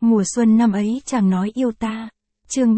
Mùa xuân năm ấy chàng nói yêu ta. Chương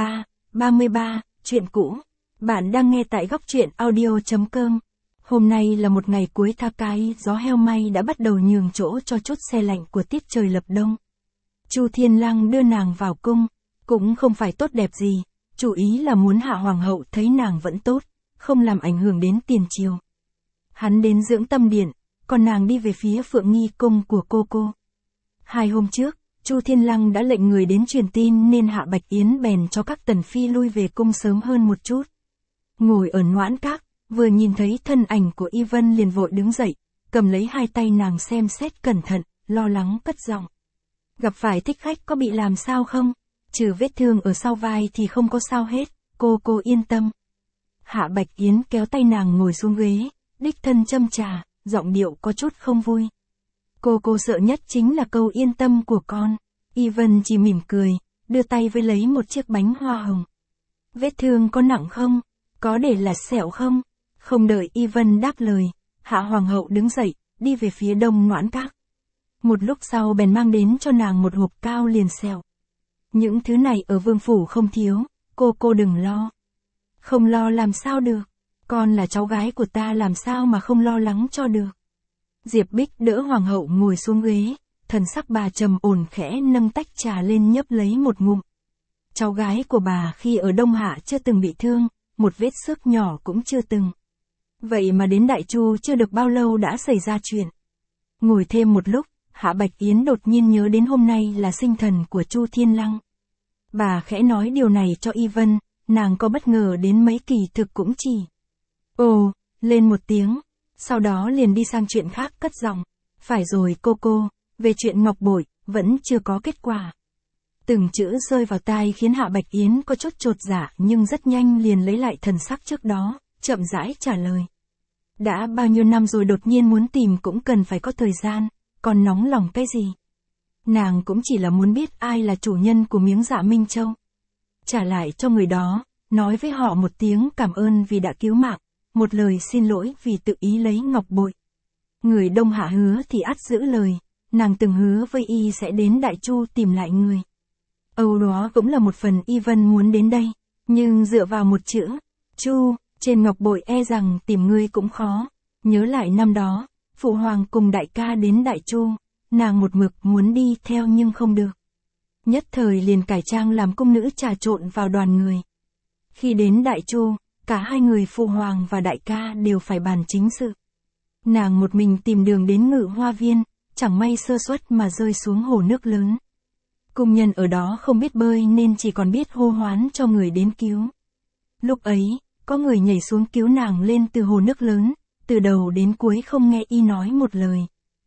33, chuyện cũ. Bạn đang nghe tại góc truyện audio.com. Hôm nay là một ngày cuối tháng Cai, gió heo may đã bắt đầu nhường chỗ cho chút se lạnh của tiết trời lập đông. Chu Thiên Lăng đưa nàng vào cung, cũng không phải tốt đẹp gì, chủ ý là muốn hạ hoàng hậu thấy nàng vẫn tốt, không làm ảnh hưởng đến tiền triều. Hắn đến dưỡng tâm điện, còn nàng đi về phía Phượng Nghi cung của cô. 2 hôm trước, Chu Thiên Lăng đã lệnh người đến truyền tin nên Hạ Bạch Yến bèn cho các tần phi lui về cung sớm hơn một chút. Ngồi ở noãn các, vừa nhìn thấy thân ảnh của Y Vân liền vội đứng dậy, cầm lấy 2 tay nàng xem xét cẩn thận, lo lắng cất giọng. Gặp phải thích khách có bị làm sao không? Trừ vết thương ở sau vai thì không có sao hết, cô yên tâm. Hạ Bạch Yến kéo tay nàng ngồi xuống ghế, đích thân châm trà, giọng điệu có chút không vui. Cô sợ nhất chính là câu yên tâm của con. Y Vân chỉ mỉm cười, đưa tay với lấy một chiếc bánh hoa hồng. Vết thương có nặng không? Có để là sẹo không? Không đợi Y Vân đáp lời, Hạ Hoàng hậu đứng dậy, đi về phía đông noãn các. Một lúc sau bèn mang đến cho nàng một hộp cao liền sẹo. Những thứ này ở vương phủ không thiếu, cô đừng lo. Không lo làm sao được, con là cháu gái của ta làm sao mà không lo lắng cho được. Diệp Bích đỡ hoàng hậu ngồi xuống ghế, thần sắc bà trầm ổn khẽ nâng tách trà lên nhấp lấy một ngụm. Cháu gái của bà khi ở Đông Hạ chưa từng bị thương, một vết xước nhỏ cũng chưa từng. Vậy mà đến Đại Chu chưa được bao lâu đã xảy ra chuyện. Ngồi thêm một lúc, Hạ Bạch Yến đột nhiên nhớ đến hôm nay là sinh thần của Chu Thiên Lăng. Bà khẽ nói điều này cho Y Vân, nàng có bất ngờ đến mấy kỳ thực cũng chỉ. Ồ, lên một tiếng. Sau đó liền đi sang chuyện khác cất giọng. Phải rồi cô, về chuyện ngọc bội, vẫn chưa có kết quả. Từng chữ rơi vào tai khiến Hạ Bạch Yến có chút chột dạ nhưng rất nhanh liền lấy lại thần sắc trước đó, chậm rãi trả lời. Đã bao nhiêu năm rồi đột nhiên muốn tìm cũng cần phải có thời gian, còn nóng lòng cái gì. Nàng cũng chỉ là muốn biết ai là chủ nhân của miếng Dạ Minh Châu. Trả lại cho người đó, nói với họ một tiếng cảm ơn vì đã cứu mạng. Một lời xin lỗi vì tự ý lấy ngọc bội. Người Đông Hạ hứa thì ắt giữ lời, nàng từng hứa với y sẽ đến Đại Chu tìm lại người. Âu đó cũng là một phần Y Vân muốn đến đây, nhưng dựa vào một chữ, Chu, trên ngọc bội e rằng tìm ngươi cũng khó. Nhớ lại năm đó, Phụ Hoàng cùng đại ca đến Đại Chu, nàng một mực muốn đi theo nhưng không được. Nhất thời liền cải trang làm cung nữ trà trộn vào đoàn người. Khi đến Đại Chu, cả 2 người Phụ Hoàng và đại ca đều phải bàn chính sự. Nàng một mình tìm đường đến Ngự Hoa Viên, chẳng may sơ suất mà rơi xuống hồ nước lớn. Cung nhân ở đó không biết bơi nên chỉ còn biết hô hoán cho người đến cứu. Lúc ấy, có người nhảy xuống cứu nàng lên từ hồ nước lớn, từ đầu đến cuối không nghe y nói một lời.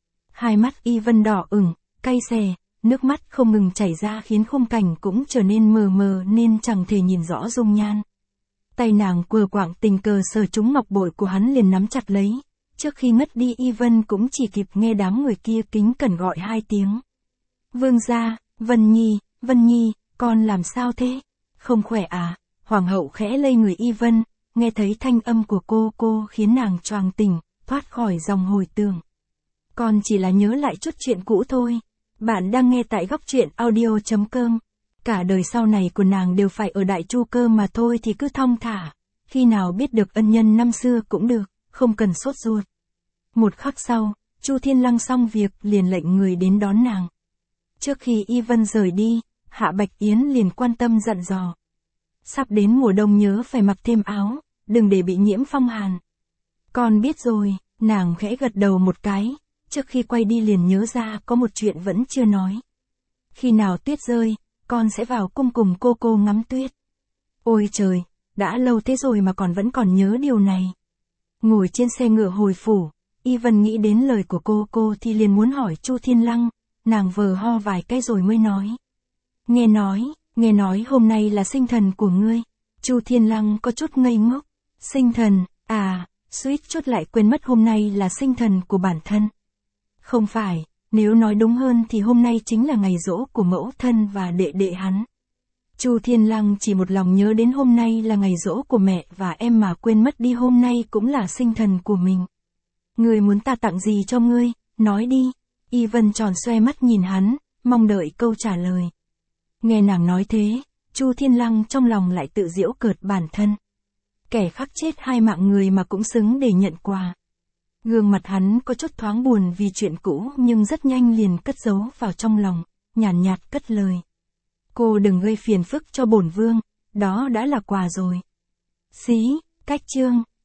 2 mắt Y Vân đỏ ửng, cay xè, nước mắt không ngừng chảy ra khiến khung cảnh cũng trở nên mờ mờ nên chẳng thể nhìn rõ dung nhan. Tay nàng quờ quạng tình cờ sờ trúng ngọc bội của hắn liền nắm chặt lấy. Trước khi ngất đi Y Vân cũng chỉ kịp nghe đám người kia kính cẩn gọi 2 tiếng. Vương gia, Vân Nhi, con làm sao thế? Không khỏe à? Hoàng hậu khẽ lây người Y Vân, nghe thấy thanh âm của cô khiến nàng choàng tỉnh, thoát khỏi dòng hồi tưởng. Con chỉ là nhớ lại chút chuyện cũ thôi. Bạn đang nghe tại góc truyện audio.com. Cả đời sau này của nàng đều phải ở Đại Chu cơ mà thôi thì cứ thong thả. Khi nào biết được ân nhân năm xưa cũng được, không cần sốt ruột. Một khắc sau, Chu Thiên Lăng xong việc liền lệnh người đến đón nàng. Trước khi Y Vân rời đi, Hạ Bạch Yến liền quan tâm dặn dò. Sắp đến mùa đông nhớ phải mặc thêm áo, đừng để bị nhiễm phong hàn. Con biết rồi, nàng khẽ gật đầu một cái, trước khi quay đi liền nhớ ra có một chuyện vẫn chưa nói. Khi nào tuyết rơi, con sẽ vào cung cùng cô ngắm tuyết. Ôi trời, đã lâu thế rồi mà vẫn còn nhớ điều này. Ngồi trên xe ngựa hồi phủ, Y Vân nghĩ đến lời của cô thì liền muốn hỏi Chu Thiên Lăng, nàng vờ ho vài cái rồi mới nói. Nghe nói hôm nay là sinh thần của ngươi. Chu Thiên Lăng có chút ngây ngốc. Sinh thần, à, suýt chút lại quên mất hôm nay là sinh thần của bản thân. Không phải, nếu nói đúng hơn thì hôm nay chính là ngày giỗ của mẫu thân và đệ hắn. Chu Thiên Lăng chỉ một lòng nhớ đến hôm nay là ngày giỗ của mẹ và em mà quên mất đi hôm nay cũng là sinh thần của mình. Ngươi muốn ta tặng gì cho ngươi, nói đi. Y Vân tròn xoe mắt nhìn hắn, mong đợi câu trả lời. Nghe nàng nói thế, Chu Thiên Lăng trong lòng lại tự giễu cợt bản thân. Kẻ khắc chết 2 mạng người mà cũng xứng để nhận quà. Gương mặt hắn có chút thoáng buồn vì chuyện cũ nhưng rất nhanh liền cất giấu vào trong lòng, nhàn nhạt cất lời. Cô đừng gây phiền phức cho bổn vương, đó đã là quà rồi. Cách chương.